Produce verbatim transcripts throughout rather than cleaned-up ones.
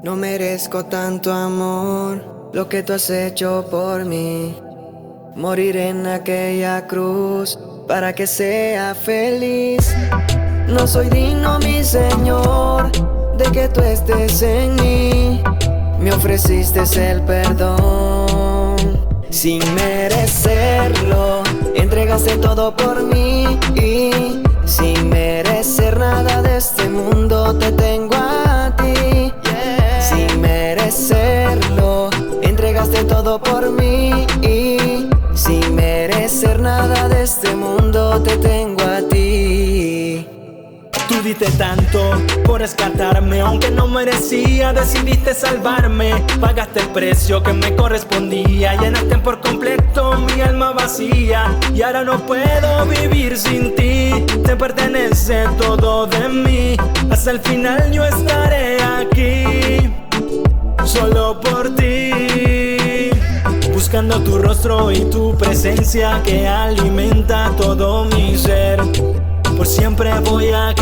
No merezco tanto amor, lo que tú has hecho por mí. Morir en aquella cruz para que sea feliz. No soy digno, mi Señor, de que tú estés en mí. Me ofreciste el perdón sin merecerlo. Entregaste todo por mí y sin merecer nada de este mundo te tengo a ti. Sin merecerlo, entregaste todo por mí y sin merecer nada de este mundo te tengo a ti. Tú diste tanto por rescatarme, aunque no merecía, decidiste salvarme. Pagaste el precio que me correspondía, llenaste por completo mi alma vacía. Y ahora no puedo vivir sin ti, te pertenece todo de mí. Hasta el final yo estaré aquí, solo por ti, buscando tu rostro y tu presencia que alimenta todo mi ser. Por siempre voy a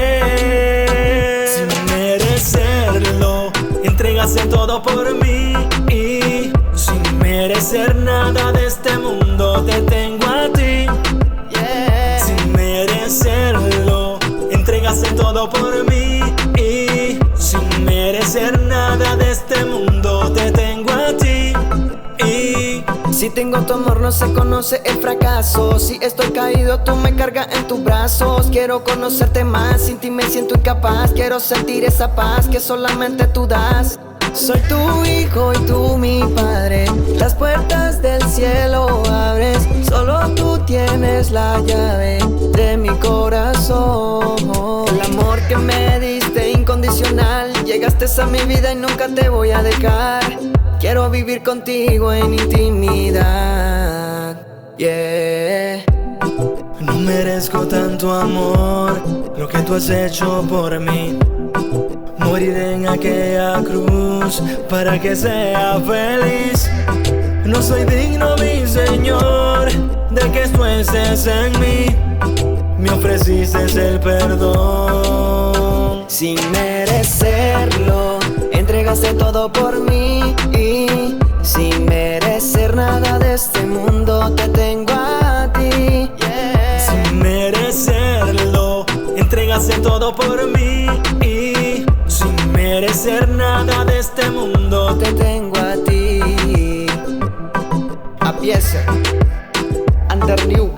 creer, sin merecerlo, entregaste todo por mí y sin merecer nada de este mundo te tengo a ti. Yeah. Sin merecerlo, entregaste todo por mí y sin merecer nada de este mundo te tengo a ti. Y si tengo tu amor no se conoce el fracaso. Si estoy caído tú me cargas en tus brazos. Quiero conocerte más, sin ti me siento incapaz. Quiero sentir esa paz que solamente tú das. Soy tu hijo y tú mi padre. Las puertas del cielo abres. Solo tú tienes la llave de mi corazón. El amor que me diste incondicional. Llegaste a mi vida y nunca te voy a dejar. Quiero vivir contigo en intimidad, yeah. No merezco tanto amor, lo que tú has hecho por mí. Morir en aquella cruz para que sea feliz. No soy digno, mi Señor, de que tú estés en mí. Me ofreciste el perdón sin merecerlo, entregaste todo por mí y sin merecer nada de este mundo te tengo a ti. Yeah. Sin merecerlo, entregaste todo por mí y sin merecer nada de este mundo te tengo a ti. A pieza, Under New.